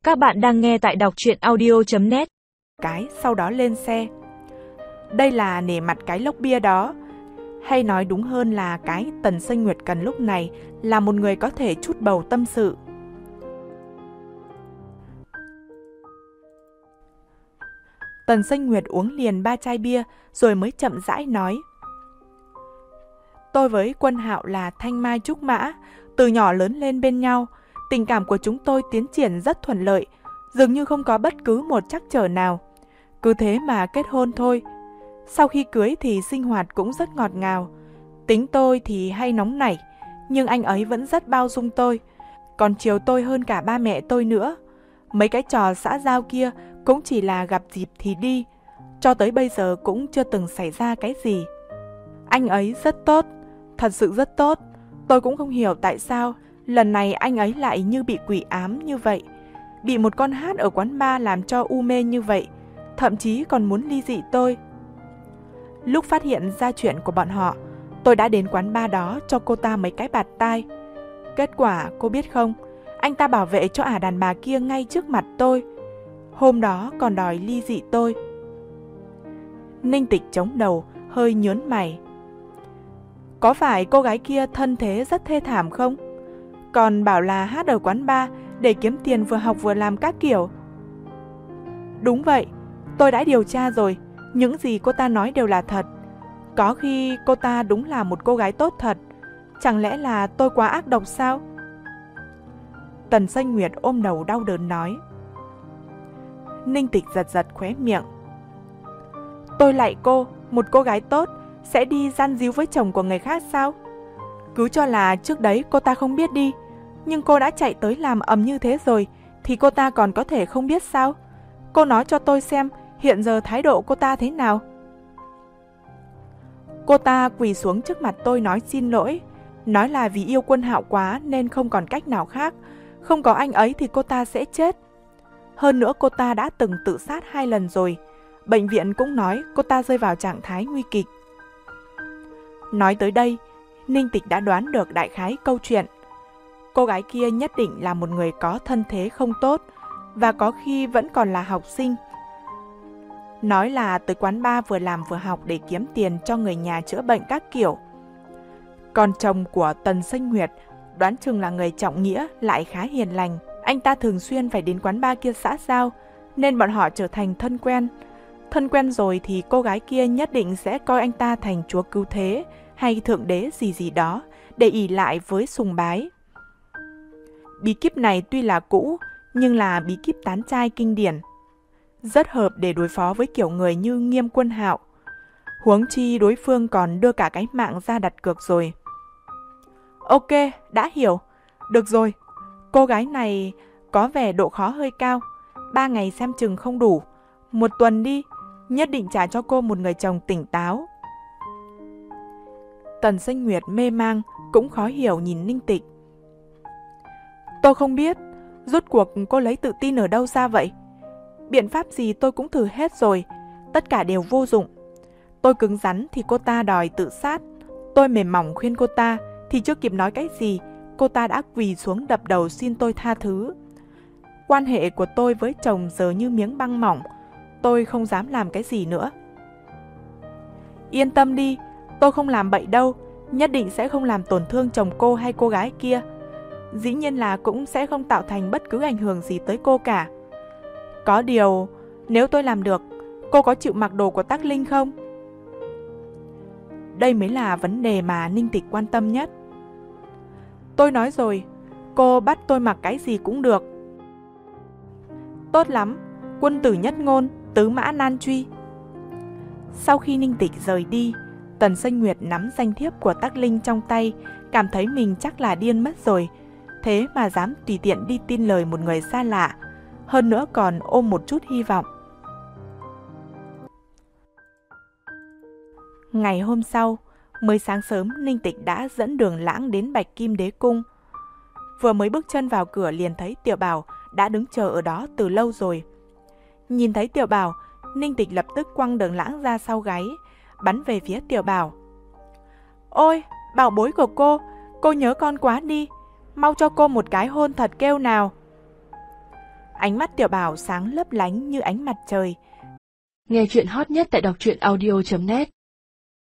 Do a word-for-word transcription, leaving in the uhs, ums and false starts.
Các bạn đang nghe tại đọc truyện audio chấm net. Cái sau đó lên xe. Đây là nể mặt cái lốc bia đó, hay nói đúng hơn là cái Tần Xanh Nguyệt cần lúc này là một người có thể trút bầu tâm sự. Tần Xanh Nguyệt uống liền ba chai bia rồi mới chậm rãi nói: Tôi với Quân Hạo là thanh mai trúc mã, từ nhỏ lớn lên bên nhau. Tình cảm của chúng tôi tiến triển rất thuận lợi, dường như không có bất cứ một trắc trở nào. Cứ thế mà kết hôn thôi. Sau khi cưới thì sinh hoạt cũng rất ngọt ngào. Tính tôi thì hay nóng nảy, nhưng anh ấy vẫn rất bao dung tôi, còn chiều tôi hơn cả ba mẹ tôi nữa. Mấy cái trò xã giao kia cũng chỉ là gặp dịp thì đi, cho tới bây giờ cũng chưa từng xảy ra cái gì. Anh ấy rất tốt, thật sự rất tốt. Tôi cũng không hiểu tại sao lần này anh ấy lại như bị quỷ ám như vậy, bị một con hát ở quán bar làm cho u mê như vậy, thậm chí còn muốn ly dị tôi. Lúc phát hiện ra chuyện của bọn họ, tôi đã đến quán bar đó cho cô ta mấy cái bạt tai. Kết quả cô biết không, anh ta bảo vệ cho ả đàn bà kia ngay trước mặt tôi. Hôm đó còn đòi ly dị tôi. Ninh Tịch chống đầu, hơi nhớn mày. Có phải cô gái kia thân thế rất thê thảm không? Còn bảo là hát ở quán bar để kiếm tiền vừa học vừa làm các kiểu. Đúng vậy, tôi đã điều tra rồi, những gì cô ta nói đều là thật. Có khi cô ta đúng là một cô gái tốt thật. Chẳng lẽ là tôi quá ác độc sao? Tần Xanh Nguyệt ôm đầu đau đớn nói. Ninh Tịch giật giật khóe miệng. Tôi lạy cô, một cô gái tốt sẽ đi gian díu với chồng của người khác sao? Cứ cho là trước đấy cô ta không biết đi, nhưng cô đã chạy tới làm ầm như thế rồi thì cô ta còn có thể không biết sao? Cô nói cho tôi xem hiện giờ thái độ cô ta thế nào. Cô ta quỳ xuống trước mặt tôi nói xin lỗi, nói là vì yêu Quân Hạo quá nên không còn cách nào khác, không có anh ấy thì cô ta sẽ chết. Hơn nữa cô ta đã từng tự sát hai lần rồi, bệnh viện cũng nói cô ta rơi vào trạng thái nguy kịch. Nói tới đây, Ninh Tịch đã đoán được đại khái câu chuyện. Cô gái kia nhất định là một người có thân thế không tốt, và có khi vẫn còn là học sinh. Nói là tới quán bar vừa làm vừa học để kiếm tiền cho người nhà chữa bệnh các kiểu. Còn chồng của Tần Xanh Nguyệt đoán chừng là người trọng nghĩa lại khá hiền lành. Anh ta thường xuyên phải đến quán bar kia xã giao, nên bọn họ trở thành thân quen. Thân quen rồi thì cô gái kia nhất định sẽ coi anh ta thành chúa cứu thế hay thượng đế gì gì đó để ỷ lại với sùng bái. Bí kíp này tuy là cũ, nhưng là bí kíp tán trai kinh điển, rất hợp để đối phó với kiểu người như Nghiêm Quân Hạo. Huống chi đối phương còn đưa cả cái mạng ra đặt cược rồi. Ok, đã hiểu. Được rồi, cô gái này có vẻ độ khó hơi cao. Ba ngày xem chừng không đủ. Một tuần đi, nhất định trả cho cô một người chồng tỉnh táo. Tần Xanh Nguyệt mê mang, cũng khó hiểu nhìn Ninh Tịch. Tôi không biết, rốt cuộc cô lấy tự tin ở đâu ra vậy? Biện pháp gì tôi cũng thử hết rồi, tất cả đều vô dụng. Tôi cứng rắn thì cô ta đòi tự sát. Tôi mềm mỏng khuyên cô ta thì chưa kịp nói cái gì, cô ta đã quỳ xuống đập đầu xin tôi tha thứ. Quan hệ của tôi với chồng giờ như miếng băng mỏng, tôi không dám làm cái gì nữa. Yên tâm đi, tôi không làm bậy đâu, nhất định sẽ không làm tổn thương chồng cô hay cô gái kia. Dĩ nhiên là cũng sẽ không tạo thành bất cứ ảnh hưởng gì tới cô cả. Có điều, nếu tôi làm được, cô có chịu mặc đồ của Tắc Linh không? Đây mới là vấn đề mà Ninh Tịch quan tâm nhất. Tôi nói rồi, cô bắt tôi mặc cái gì cũng được. Tốt lắm, quân tử nhất ngôn, tứ mã nan truy. Sau khi Ninh Tịch rời đi, Tần Xanh Nguyệt nắm danh thiếp của Tắc Linh trong tay, cảm thấy mình chắc là điên mất rồi. Thế mà dám tùy tiện đi tin lời một người xa lạ, hơn nữa còn ôm một chút hy vọng. Ngày hôm sau, mới sáng sớm, Ninh Tịch đã dẫn Đường Lãng đến Bạch Kim Đế Cung. Vừa mới bước chân vào cửa liền thấy Tiểu Bảo đã đứng chờ ở đó từ lâu rồi. Nhìn thấy Tiểu Bảo, Ninh Tịch lập tức quăng Đường Lãng ra sau gáy, bắn về phía Tiểu Bảo. Ôi, bảo bối của cô, cô nhớ con quá đi, mau cho cô một cái hôn thật kêu nào. Ánh mắt Tiểu Bảo sáng lấp lánh như ánh mặt trời. Nghe chuyện hot nhất tại đọc truyện audio chấm net.